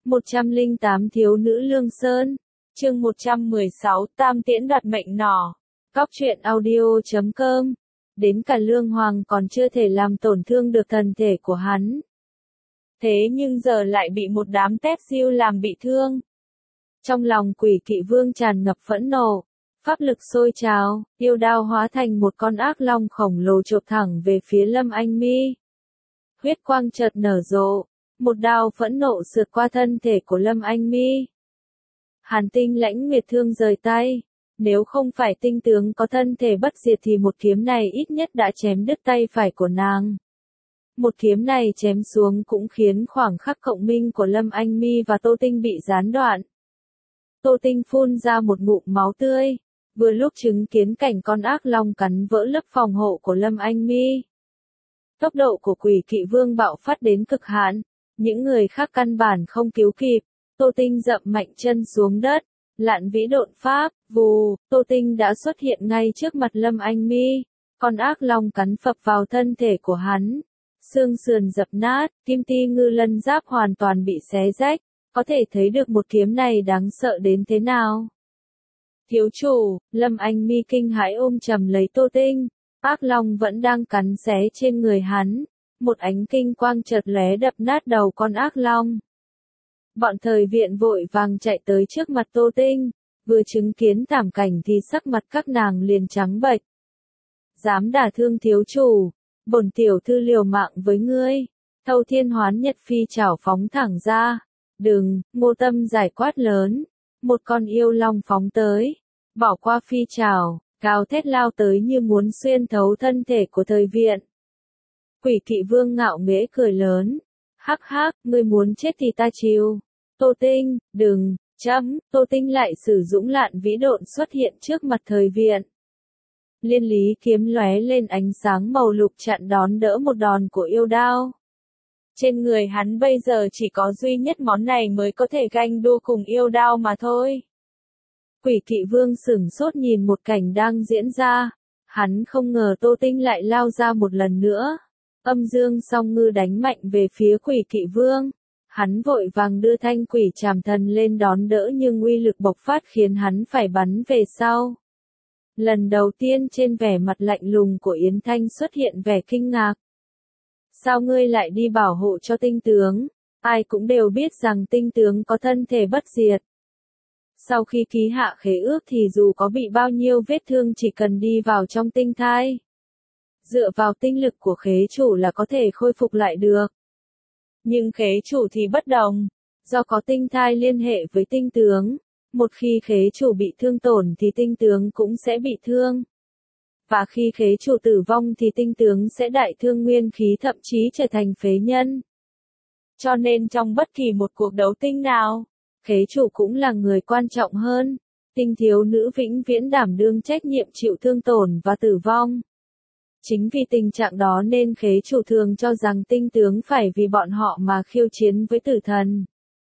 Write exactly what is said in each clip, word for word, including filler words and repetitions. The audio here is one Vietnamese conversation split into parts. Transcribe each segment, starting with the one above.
một trăm lẻ tám Thiếu nữ Lương Sơn. Chương một trăm mười sáu Tam tiễn đoạt mệnh nỏ. Cóc truyện audio chấm com. Đến cả Lương Hoàng còn chưa thể làm tổn thương được thân thể của hắn. Thế nhưng giờ lại bị một đám tép siêu làm bị thương. Trong lòng Quỷ Kỵ Vương tràn ngập phẫn nộ, pháp lực sôi trào, yêu đao hóa thành một con ác long khổng lồ chộp thẳng về phía Lâm Anh Mi. Huyết quang chợt nở rộ, một đao phẫn nộ sượt qua thân thể của Lâm Anh Mi. Hàn Tinh Lãnh Nguyệt thương rời tay, nếu không phải tinh tướng có thân thể bất diệt thì một kiếm này ít nhất đã chém đứt tay phải của nàng. Một kiếm này chém xuống cũng khiến khoảng khắc cộng minh của Lâm Anh Mi và Tô Tinh bị gián đoạn. Tô Tinh phun ra một ngụm máu tươi, vừa lúc chứng kiến cảnh con ác long cắn vỡ lớp phòng hộ của Lâm Anh Mi. Tốc độ của Quỷ Kỵ Vương bạo phát đến cực hạn, những người khác căn bản không cứu kịp. Tô Tinh dậm mạnh chân xuống đất, lạn vĩ độn pháp, vù, Tô Tinh đã xuất hiện ngay trước mặt Lâm Anh Mi. Con ác long cắn phập vào thân thể của hắn, xương sườn dập nát, kim ti ngư lân giáp hoàn toàn bị xé rách, có thể thấy được một kiếm này đáng sợ đến thế nào. Thiếu chủ, Lâm Anh Mi kinh hãi ôm chầm lấy Tô Tinh, ác long vẫn đang cắn xé trên người hắn, một ánh kinh quang chợt lóe đập nát đầu con ác long. Bọn thời viện vội vàng chạy tới trước mặt Tô Tinh, vừa chứng kiến thảm cảnh thì sắc mặt các nàng liền trắng bệch. Dám đả thương thiếu chủ, bổn tiểu thư liều mạng với ngươi. Thâu Thiên Hoán Nhật phi chảo phóng thẳng ra. Đừng, Ngô Tâm giải quát lớn. Một con yêu long phóng tới, bỏ qua phi chảo, gào thét lao tới như muốn xuyên thấu thân thể của thời viện. Quỷ Kỵ Vương ngạo nghễ cười lớn. Hắc hắc, ngươi muốn chết thì ta chịu. Tô Tinh, đừng, chấm, Tô Tinh lại sử dụng lạn vĩ độn xuất hiện trước mặt thời viện. Liên lý kiếm lóe lên ánh sáng màu lục chặn đón đỡ một đòn của yêu đao. Trên người hắn bây giờ chỉ có duy nhất món này mới có thể ganh đua cùng yêu đao mà thôi. Quỷ Kỵ Vương sửng sốt nhìn một cảnh đang diễn ra. Hắn không ngờ Tô Tinh lại lao ra một lần nữa. Âm dương song ngư đánh mạnh về phía Quỷ Kỵ Vương. Hắn vội vàng đưa thanh quỷ trảm thần lên đón đỡ nhưng uy lực bộc phát khiến hắn phải bắn về sau. Lần đầu tiên trên vẻ mặt lạnh lùng của Yến Thanh xuất hiện vẻ kinh ngạc. Sao ngươi lại đi bảo hộ cho tinh tướng? Ai cũng đều biết rằng tinh tướng có thân thể bất diệt. Sau khi ký hạ khế ước thì dù có bị bao nhiêu vết thương chỉ cần đi vào trong tinh thai, dựa vào tinh lực của khế chủ là có thể khôi phục lại được. Nhưng khế chủ thì bất đồng, do có tinh thai liên hệ với tinh tướng, một khi khế chủ bị thương tổn thì tinh tướng cũng sẽ bị thương. Và khi khế chủ tử vong thì tinh tướng sẽ đại thương nguyên khí thậm chí trở thành phế nhân. Cho nên trong bất kỳ một cuộc đấu tinh nào, khế chủ cũng là người quan trọng hơn. Tinh thiếu nữ vĩnh viễn đảm đương trách nhiệm chịu thương tổn và tử vong. Chính vì tình trạng đó nên khế chủ thường cho rằng tinh tướng phải vì bọn họ mà khiêu chiến với tử thần.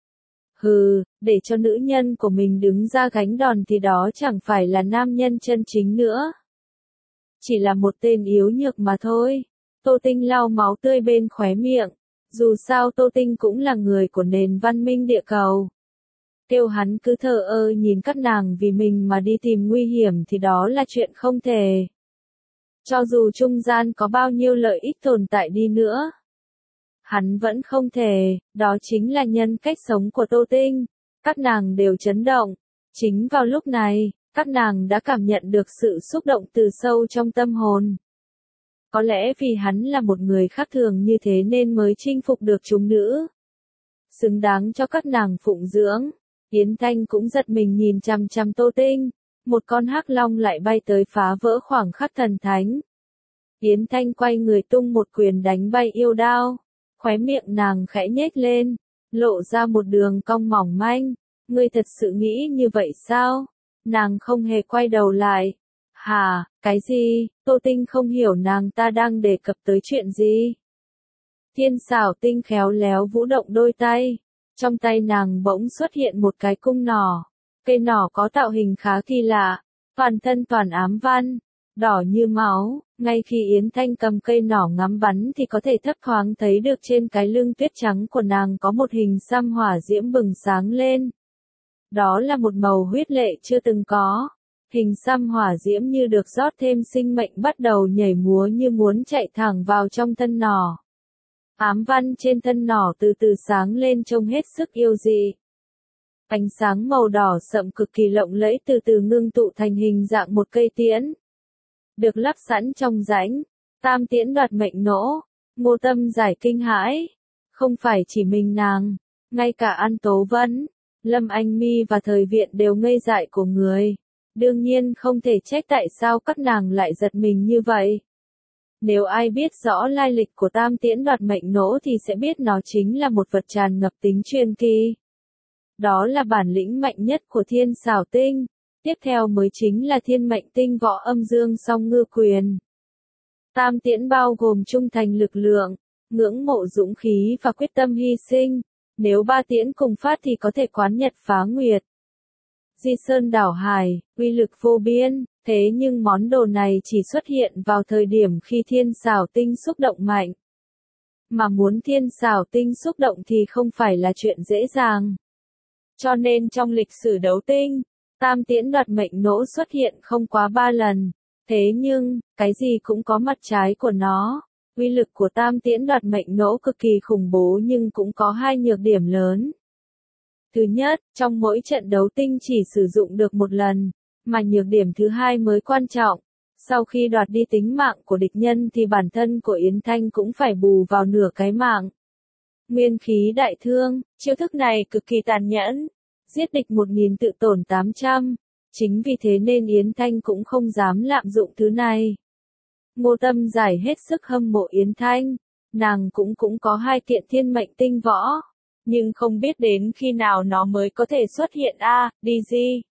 Hừ, để cho nữ nhân của mình đứng ra gánh đòn thì đó chẳng phải là nam nhân chân chính nữa. Chỉ là một tên yếu nhược mà thôi. Tô Tinh lau máu tươi bên khóe miệng. Dù sao Tô Tinh cũng là người của nền văn minh địa cầu. Kêu hắn cứ thờ ơ nhìn các nàng vì mình mà đi tìm nguy hiểm thì đó là chuyện không thể. Cho dù trung gian có bao nhiêu lợi ích tồn tại đi nữa, hắn vẫn không thể, đó chính là nhân cách sống của Tô Tinh. Các nàng đều chấn động. Chính vào lúc này, các nàng đã cảm nhận được sự xúc động từ sâu trong tâm hồn. Có lẽ vì hắn là một người khác thường như thế nên mới chinh phục được chúng nữ. Xứng đáng cho các nàng phụng dưỡng. Yến Thanh cũng giật mình nhìn chằm chằm Tô Tinh. Một con hắc long lại bay tới phá vỡ khoảng khắc thần thánh. Yến Thanh quay người tung một quyền đánh bay yêu đao. Khóe miệng nàng khẽ nhếch lên, lộ ra một đường cong mỏng manh. Ngươi thật sự nghĩ như vậy sao? Nàng không hề quay đầu lại. Hà, cái gì? Tô Tinh không hiểu nàng ta đang đề cập tới chuyện gì. Thiên xảo tinh khéo léo vũ động đôi tay. Trong tay nàng bỗng xuất hiện một cái cung nỏ. Cây nỏ có tạo hình khá kỳ lạ. Toàn thân toàn ám văn. Đỏ như máu, Ngay khi Yến Thanh cầm cây nỏ ngắm bắn thì có thể thấp thoáng thấy được trên cái lưng tuyết trắng của nàng có một hình xăm hỏa diễm bừng sáng lên. Đó là một màu huyết lệ chưa từng có. Hình xăm hỏa diễm như được rót thêm sinh mệnh bắt đầu nhảy múa như muốn chạy thẳng vào trong thân nỏ. Ám văn trên thân nỏ từ từ sáng lên trông hết sức yêu dị. Ánh sáng màu đỏ sậm cực kỳ lộng lẫy từ từ ngưng tụ thành hình dạng một cây tiễn. Được lắp sẵn trong rãnh, tam tiễn đoạt mệnh nỗ, Ngô Tâm Giải kinh hãi. Không phải chỉ mình nàng, ngay cả An Tố Vân, Lâm Anh Mi và Thời Viện đều ngây dại của người. Đương nhiên không thể trách tại sao các nàng lại giật mình như vậy. Nếu ai biết rõ lai lịch của tam tiễn đoạt mệnh nỗ thì sẽ biết nó chính là một vật tràn ngập tính truyền kỳ. Đó là bản lĩnh mạnh nhất của thiên xảo tinh. Tiếp theo mới chính là thiên mệnh tinh võ âm dương song ngư quyền. Tam tiễn bao gồm trung thành lực lượng, ngưỡng mộ dũng khí và quyết tâm hy sinh. Nếu ba tiễn cùng phát thì có thể quán nhật phá nguyệt. Di sơn đảo hải, uy lực vô biên, thế nhưng món đồ này chỉ xuất hiện vào thời điểm khi thiên xảo tinh xúc động mạnh. Mà muốn thiên xảo tinh xúc động thì không phải là chuyện dễ dàng. Cho nên trong lịch sử đấu tinh, tam tiễn đoạt mệnh nỗ xuất hiện không quá ba lần. Thế nhưng, cái gì cũng có mặt trái của nó. Uy lực của tam tiễn đoạt mệnh nỗ cực kỳ khủng bố nhưng cũng có hai nhược điểm lớn. Thứ nhất, trong mỗi trận đấu tinh chỉ sử dụng được một lần, mà nhược điểm thứ hai mới quan trọng. Sau khi đoạt đi tính mạng của địch nhân thì bản thân của Yến Thanh cũng phải bù vào nửa cái mạng. Nguyên khí đại thương, chiêu thức này cực kỳ tàn nhẫn, giết địch một nghìn tự tổn tám trăm. Chính vì thế nên Yến Thanh cũng không dám lạm dụng thứ này. Ngô Tâm Giải hết sức hâm mộ Yến Thanh, nàng cũng cũng có hai kiện thiên mệnh tinh võ, nhưng không biết đến khi nào nó mới có thể xuất hiện a, đê giê.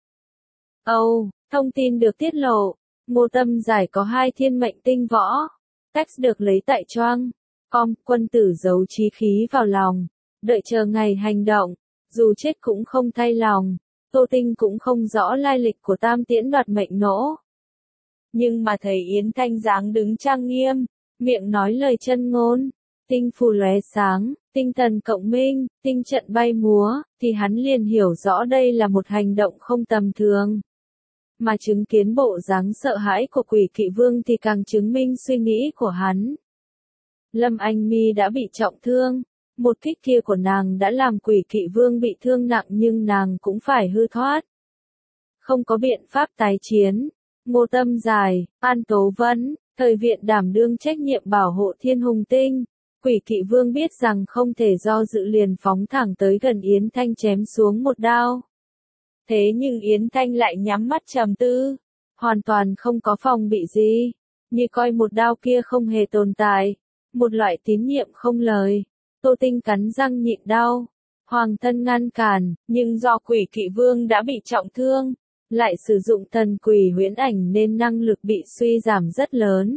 Âu, oh, thông tin được tiết lộ, Ngô Tâm Giải có hai thiên mệnh tinh võ. Text được lấy tại Choang. Com, quân tử giấu chí khí vào lòng, đợi chờ ngày hành động, dù chết cũng không thay lòng. Tô Tinh cũng không rõ lai lịch của tam tiễn đoạt mệnh nỗ. Nhưng mà thấy Yến Thanh dáng đứng trang nghiêm, miệng nói lời chân ngôn, tinh phù lóe sáng, tinh thần cộng minh, tinh trận bay múa, thì hắn liền hiểu rõ đây là một hành động không tầm thường. Mà chứng kiến bộ dáng sợ hãi của Quỷ Kỵ Vương thì càng chứng minh suy nghĩ của hắn. Lâm Anh Mi đã bị trọng thương. Một kích kia của nàng đã làm Quỷ Kỵ Vương bị thương nặng nhưng nàng cũng phải hư thoát. Không có biện pháp tái chiến. Ngô Tâm Giải, An Tố Vân, Thời Viện đảm đương trách nhiệm bảo hộ Thiên Hùng Tinh. Quỷ Kỵ Vương biết rằng không thể do dự liền phóng thẳng tới gần Yến Thanh chém xuống một đao. Thế nhưng Yến Thanh lại nhắm mắt trầm tư, hoàn toàn không có phòng bị gì, như coi một đao kia không hề tồn tại, một loại tín nhiệm không lời. Tô Tinh cắn răng nhịn đau, hoàng thân ngăn cản, nhưng do Quỷ Kỵ Vương đã bị trọng thương, lại sử dụng thần quỷ huyễn ảnh nên năng lực bị suy giảm rất lớn.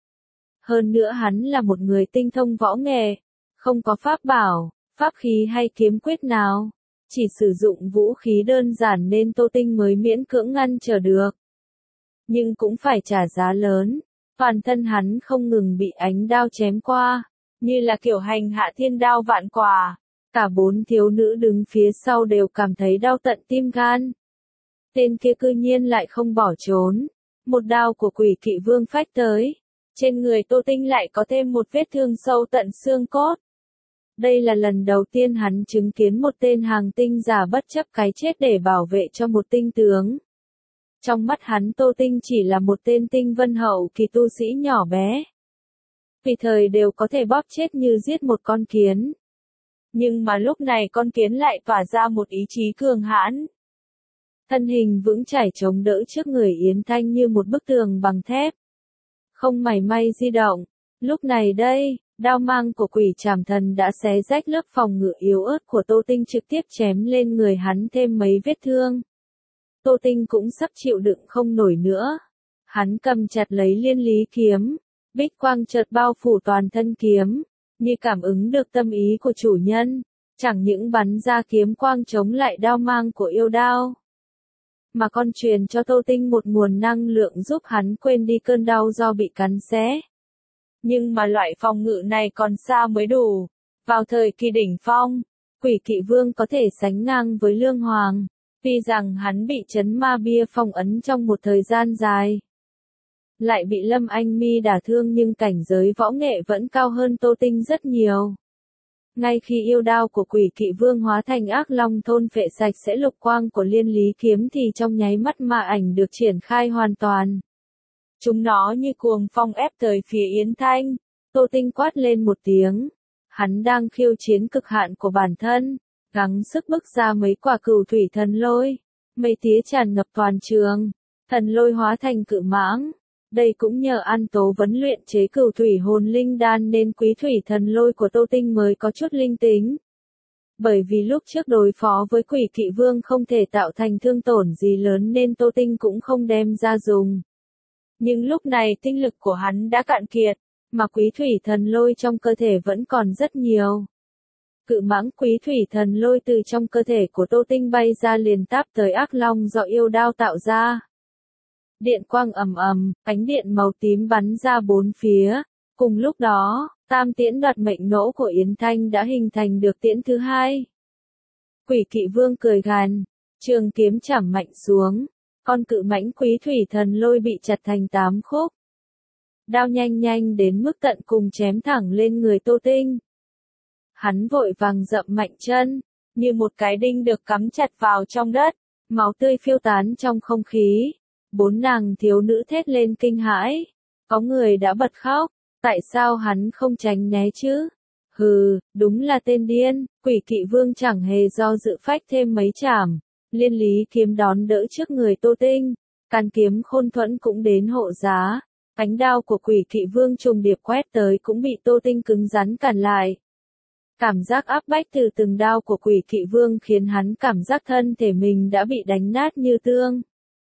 Hơn nữa hắn là một người tinh thông võ nghệ, không có pháp bảo, pháp khí hay kiếm quyết nào, chỉ sử dụng vũ khí đơn giản nên Tô Tinh mới miễn cưỡng ngăn trở được. Nhưng cũng phải trả giá lớn, toàn thân hắn không ngừng bị ánh đao chém qua, như là kiểu hành hạ thiên đao vạn quả. Cả bốn thiếu nữ đứng phía sau đều cảm thấy đau tận tim gan. Tên kia cư nhiên lại không bỏ trốn. Một đao của Quỷ Kỵ Vương phách tới. Trên người Tô Tinh lại có thêm một vết thương sâu tận xương cốt. Đây là lần đầu tiên hắn chứng kiến một tên hàng tinh giả bất chấp cái chết để bảo vệ cho một tinh tướng. Trong mắt hắn Tô Tinh chỉ là một tên tinh vân hậu kỳ tu sĩ nhỏ bé. Tùy thời đều có thể bóp chết như giết một con kiến. Nhưng mà lúc này con kiến lại tỏa ra một ý chí cường hãn. Thân hình vững chãi chống đỡ trước người Yến Thanh như một bức tường bằng thép. Không mảy may di động. Lúc này đây, đao mang của Quỷ Trảm Thần đã xé rách lớp phòng ngự yếu ớt của Tô Tinh trực tiếp chém lên người hắn thêm mấy vết thương. Tô Tinh cũng sắp chịu đựng không nổi nữa. Hắn cầm chặt lấy liên lý kiếm. Bích quang chợt bao phủ toàn thân kiếm, như cảm ứng được tâm ý của chủ nhân, chẳng những bắn ra kiếm quang chống lại đao mang của yêu đao, mà còn truyền cho Tô Tinh một nguồn năng lượng giúp hắn quên đi cơn đau do bị cắn xé. Nhưng mà loại phòng ngự này còn xa mới đủ. Vào thời kỳ đỉnh phong, Quỷ Kỵ Vương có thể sánh ngang với Lương Hoàng, tuy rằng hắn bị trấn ma bia phong ấn trong một thời gian dài. Lại bị Lâm Anh Mi đả thương nhưng cảnh giới võ nghệ vẫn cao hơn Tô Tinh rất nhiều. Ngay khi yêu đao của Quỷ Kỵ Vương hóa thành ác long thôn phệ sạch sẽ lục quang của Liên Lý kiếm thì trong nháy mắt ma ảnh được triển khai hoàn toàn. Chúng nó như cuồng phong ép tới phía Yến Thanh. Tô Tinh quát lên một tiếng. Hắn đang khiêu chiến cực hạn của bản thân, gắng sức bức ra mấy quả cửu thủy thần lôi. Mây tía tràn ngập toàn trường, thần lôi hóa thành cự mãng. Đây cũng nhờ An Tố Vấn luyện chế cửu thủy hồn linh đan nên quý thủy thần lôi của Tô Tinh mới có chút linh tính. Bởi vì lúc trước đối phó với Quỷ Kỵ Vương không thể tạo thành thương tổn gì lớn nên Tô Tinh cũng không đem ra dùng. Nhưng lúc này tinh lực của hắn đã cạn kiệt, mà quý thủy thần lôi trong cơ thể vẫn còn rất nhiều. Cự mãng quý thủy thần lôi từ trong cơ thể của Tô Tinh bay ra liền táp tới ác long do yêu đao tạo ra. Điện quang ầm ầm, ánh điện màu tím bắn ra bốn phía. Cùng lúc đó, tam tiễn đoạt mệnh nỗ của Yến Thanh đã hình thành được tiễn thứ hai. Quỷ Kỵ Vương cười gằn, trường kiếm chảm mạnh xuống. Con cự mãnh quý thủy thần lôi bị chặt thành tám khúc. Đao nhanh nhanh đến mức tận cùng chém thẳng lên người Tô Tinh. Hắn vội vàng dậm mạnh chân, như một cái đinh được cắm chặt vào trong đất, máu tươi phiêu tán trong không khí. Bốn nàng thiếu nữ thét lên kinh hãi. Có người đã bật khóc, tại sao hắn không tránh né chứ? Hừ, đúng là tên điên. Quỷ Kỵ Vương chẳng hề do dự phách thêm mấy chảm. Liên Lý kiếm đón đỡ trước người Tô Tinh. Càn kiếm khôn thuẫn cũng đến hộ giá. Cánh đao của Quỷ Kỵ Vương trùng điệp quét tới cũng bị Tô Tinh cứng rắn cản lại. Cảm giác áp bách từ từng đao của Quỷ Kỵ Vương khiến hắn cảm giác thân thể mình đã bị đánh nát như tương.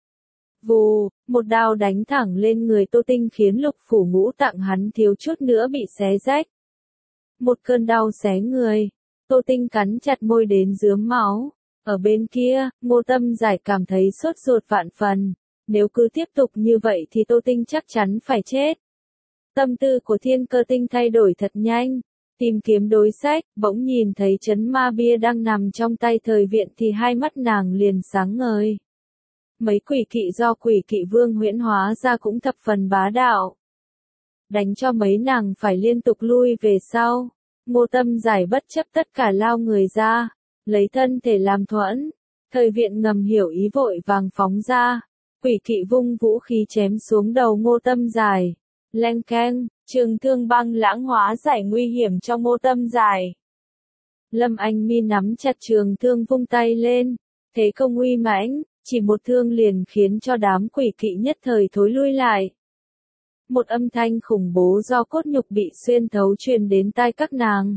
Vù, một đao đánh thẳng lên người Tô Tinh khiến lục phủ ngũ tạng hắn thiếu chút nữa bị xé rách. Một cơn đau xé người, Tô Tinh cắn chặt môi đến rướm máu. Ở bên kia, Ngô Tâm Giải cảm thấy sốt ruột vạn phần. Nếu cứ tiếp tục như vậy thì Tô Tinh chắc chắn phải chết. Tâm tư của Thiên Cơ Tinh thay đổi thật nhanh. Tìm kiếm đối sách, bỗng nhìn thấy trấn ma bia đang nằm trong tay thời viện thì hai mắt nàng liền sáng ngời. Mấy quỷ kỵ do Quỷ Kỵ Vương huyễn hóa ra cũng thập phần bá đạo. Đánh cho mấy nàng phải liên tục lui về sau. Ngô Tâm Giải bất chấp tất cả lao người ra, lấy thân thể làm thuẫn. Thời viện ngầm hiểu ý vội vàng phóng ra. Quỷ Kỵ vung vũ khí chém xuống đầu Ngô Tâm Giải. Leng keng, trường thương băng lãng hóa giải nguy hiểm cho Ngô Tâm Giải. Lâm Anh Mi nắm chặt trường thương vung tay lên. Thế công uy mãnh, chỉ một thương liền khiến cho đám quỷ kỵ nhất thời thối lui lại. Một âm thanh khủng bố do cốt nhục bị xuyên thấu truyền đến tai các nàng.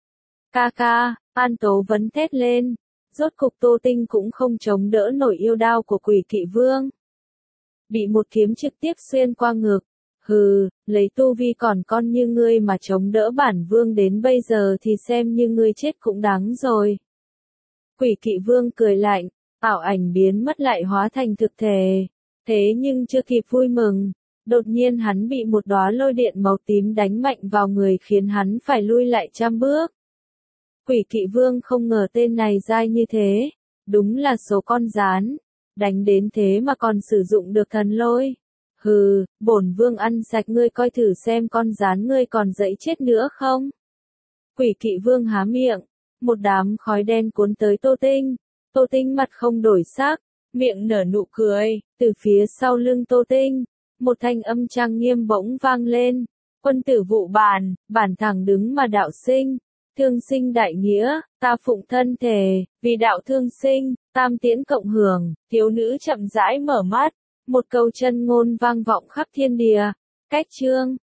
Ca ca, An Tố Vấn thét lên. Rốt cục Tô Tinh cũng không chống đỡ nổi yêu đao của Quỷ Kỵ Vương. Bị một kiếm trực tiếp xuyên qua ngực. Hừ, lấy tu vi còn con như ngươi mà chống đỡ bản vương đến bây giờ thì xem như ngươi chết cũng đáng rồi. Quỷ Kỵ Vương cười lạnh, ảo ảnh biến mất lại hóa thành thực thể. Thế nhưng chưa kịp vui mừng, đột nhiên hắn bị một đóa lôi điện màu tím đánh mạnh vào người khiến hắn phải lui lại trăm bước. Quỷ Kỵ Vương không ngờ tên này dai như thế, đúng là số con gián, đánh đến thế mà còn sử dụng được thần lôi. Hừ, bổn vương ăn sạch ngươi coi thử xem con gián ngươi còn dẫy chết nữa không. Quỷ Kỵ Vương há miệng, một đám khói đen cuốn tới Tô Tinh. Tô Tinh mặt không đổi sắc, miệng nở nụ cười, từ phía sau lưng Tô Tinh, một thanh âm trang nghiêm bỗng vang lên. Quân tử vụ bản, bản thẳng đứng mà đạo sinh, thương sinh đại nghĩa, ta phụng thân thể, vì đạo thương sinh, tam tiễn cộng hưởng. Thiếu nữ chậm rãi mở mắt, một câu chân ngôn vang vọng khắp thiên địa. Cách chương